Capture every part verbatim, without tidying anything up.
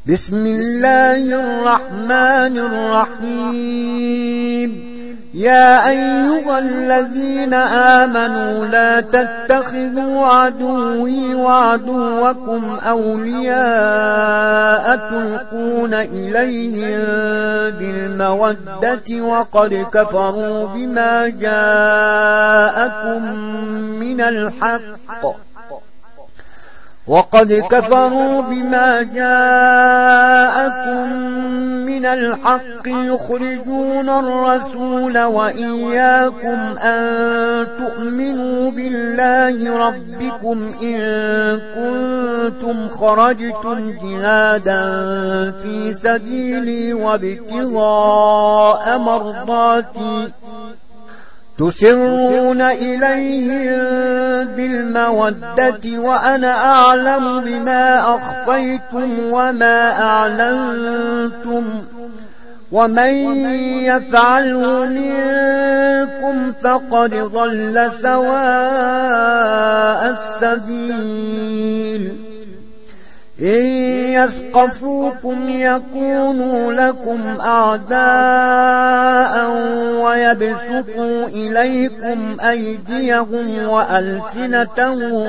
بسم الله الرحمن الرحيم. يا أيها الذين آمنوا لا تتخذوا عدوي وعدوكم أولياء تلقون إليهم بالمودة وقد كفروا بما جاءكم من الحق وقد كفروا بما جاءكم من الحق يخرجون الرسول وإياكم أن تؤمنوا بالله ربكم إن كنتم خرجتم جهادا في سبيلي وابتغاء مرضاتي تسرون إليهم بالمودة وأنا أعلم بما أخفيتم وما أعلنتم ومن يفعله منكم فقد ضل سواء السبيل. إن يثقفوكم يكونوا لكم أعداء ويبسطوا إليكم أيديهم وألسنتهم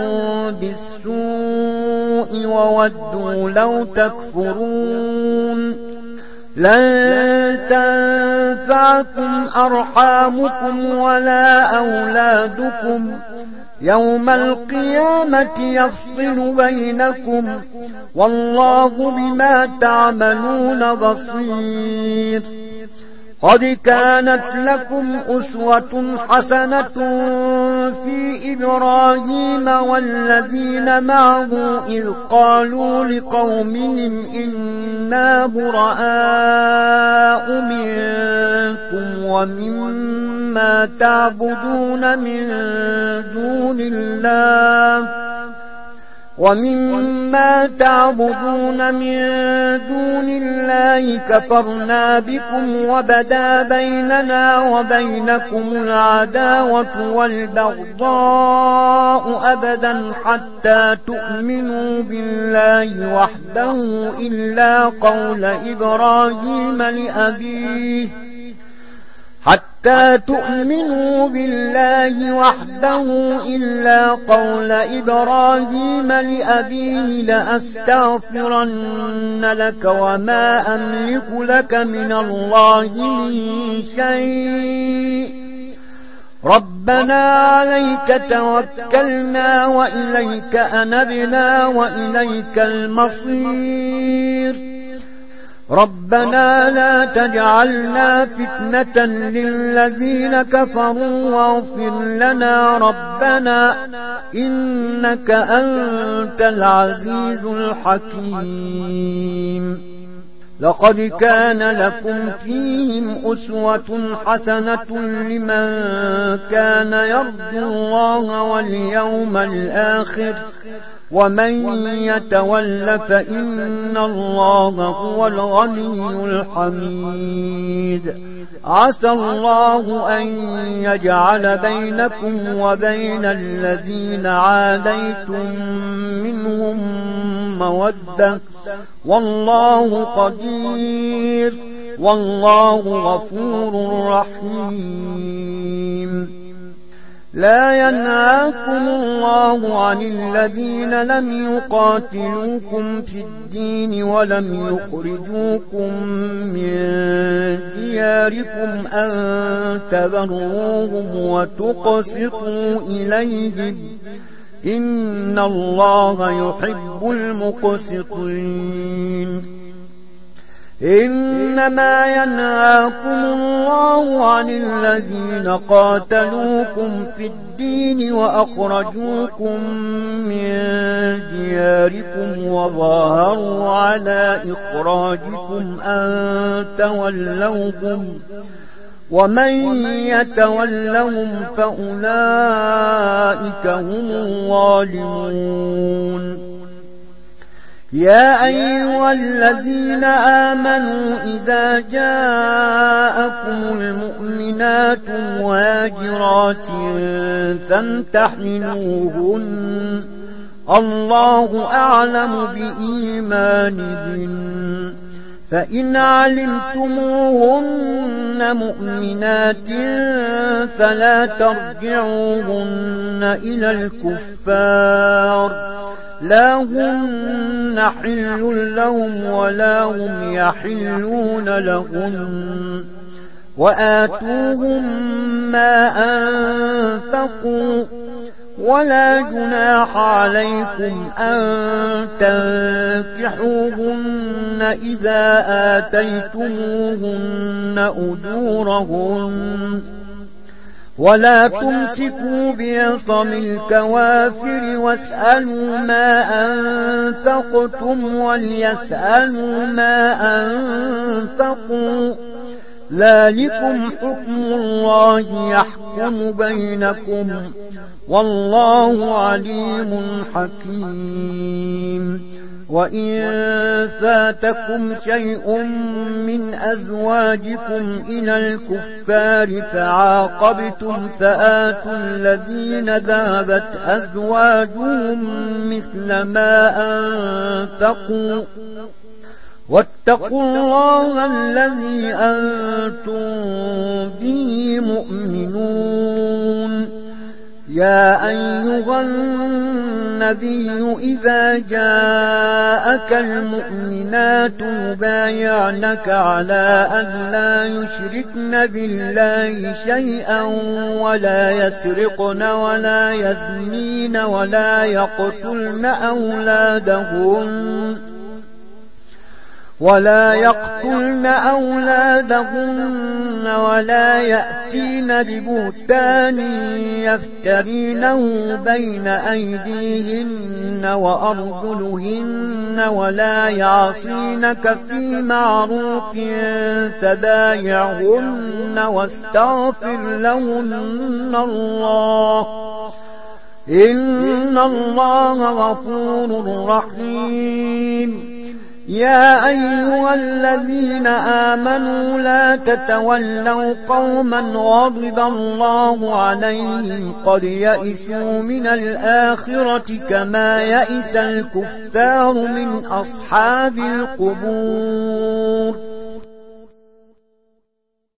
بالسوء وودوا لو تكفرون. لن تنفعكم أرحامكم ولا أولادكم يوم القيامة يفصل بينكم والله بما تعملون بصير. قد كانت لكم أسوة حسنة في إبراهيم والذين معه إذ قالوا لقومهم إنا براء منكم ومما تعبدون من دون الله ومما تعبدون من دون الله كفرنا بكم وبدا بيننا وبينكم العداوة والبغضاء أبدا حتى تؤمنوا بالله وحده إلا قول إبراهيم لأبيه حتى تؤمنوا بالله وحده إلا قول إبراهيم لأبيه لأستغفرن لك وما أملك لك من الله من شيء ربنا عليك توكلنا وإليك أنبنا وإليك المصير. ربنا لا تجعلنا فتنة للذين كفروا واغفر لنا ربنا إنك أنت العزيز الحكيم. لقد كان لكم فيهم أسوة حسنة لمن كان يرجو الله واليوم الآخر ومن يتول فإن الله هو الغني الحميد. عسى الله أن يجعل بينكم وبين الذين عاديتم منهم مودة والله قدير والله غفور رحيم. لا ينهاكم الله عن الذين لم يقاتلوكم في الدين ولم يخرجوكم من دياركم أن تبروهم وتقسطوا إليهم إن الله يحب المقسطين. إنما ينهاكم الله عن الذين قاتلوكم في الدين وأخرجوكم من دياركم وظاهروا على إخراجكم أن تولوهم ومن يتولهم فأولئك هم الظالمون. يا أيها الذين آمنوا إذا جاءكم المؤمنات مهاجرات فامتحنوهن الله أعلم بإيمانهن فإن علمتموهن مؤمنات فلا ترجعوهن إلى الكفار لا هن حل لهم ولا هم يحلون لهن وآتوهم ما أنفقوا ولا جناح عليكم أن تنكحوهن إذا آتيتموهن أجورهن ولا تمسكوا بعصم الكوافر واسألوا ما أنفقتم وليسألوا ما أنفقوا ذلكم حكم الله يحكم بينكم والله عليم حكيم وإن فاتكم شيء من أزواجكم إلى الكفار فعاقبتم فآتوا الذين ذهبت أزواجهم مثل ما أنفقوا واتقوا الله الذي أنتم به مؤمنون يا أيها النبي إذا جاءك المؤمنات يبايعنك على أن لا يشركن بالله شيئا ولا يسرقن ولا يزنين ولا يقتلن أولادهن ولا يقتلن أولادهن ولا يأتين ببهتان يفترينه بين أيديهن وأرجلهن ولا يعصينك في معروف فبايعهن واستغفر لهن الله إن الله غفور رحيم يا أيها الذين آمنوا لا تتولوا قوما غضب الله عليهم قد يئسوا من الآخرة كما يئس الكفار من أصحاب القبور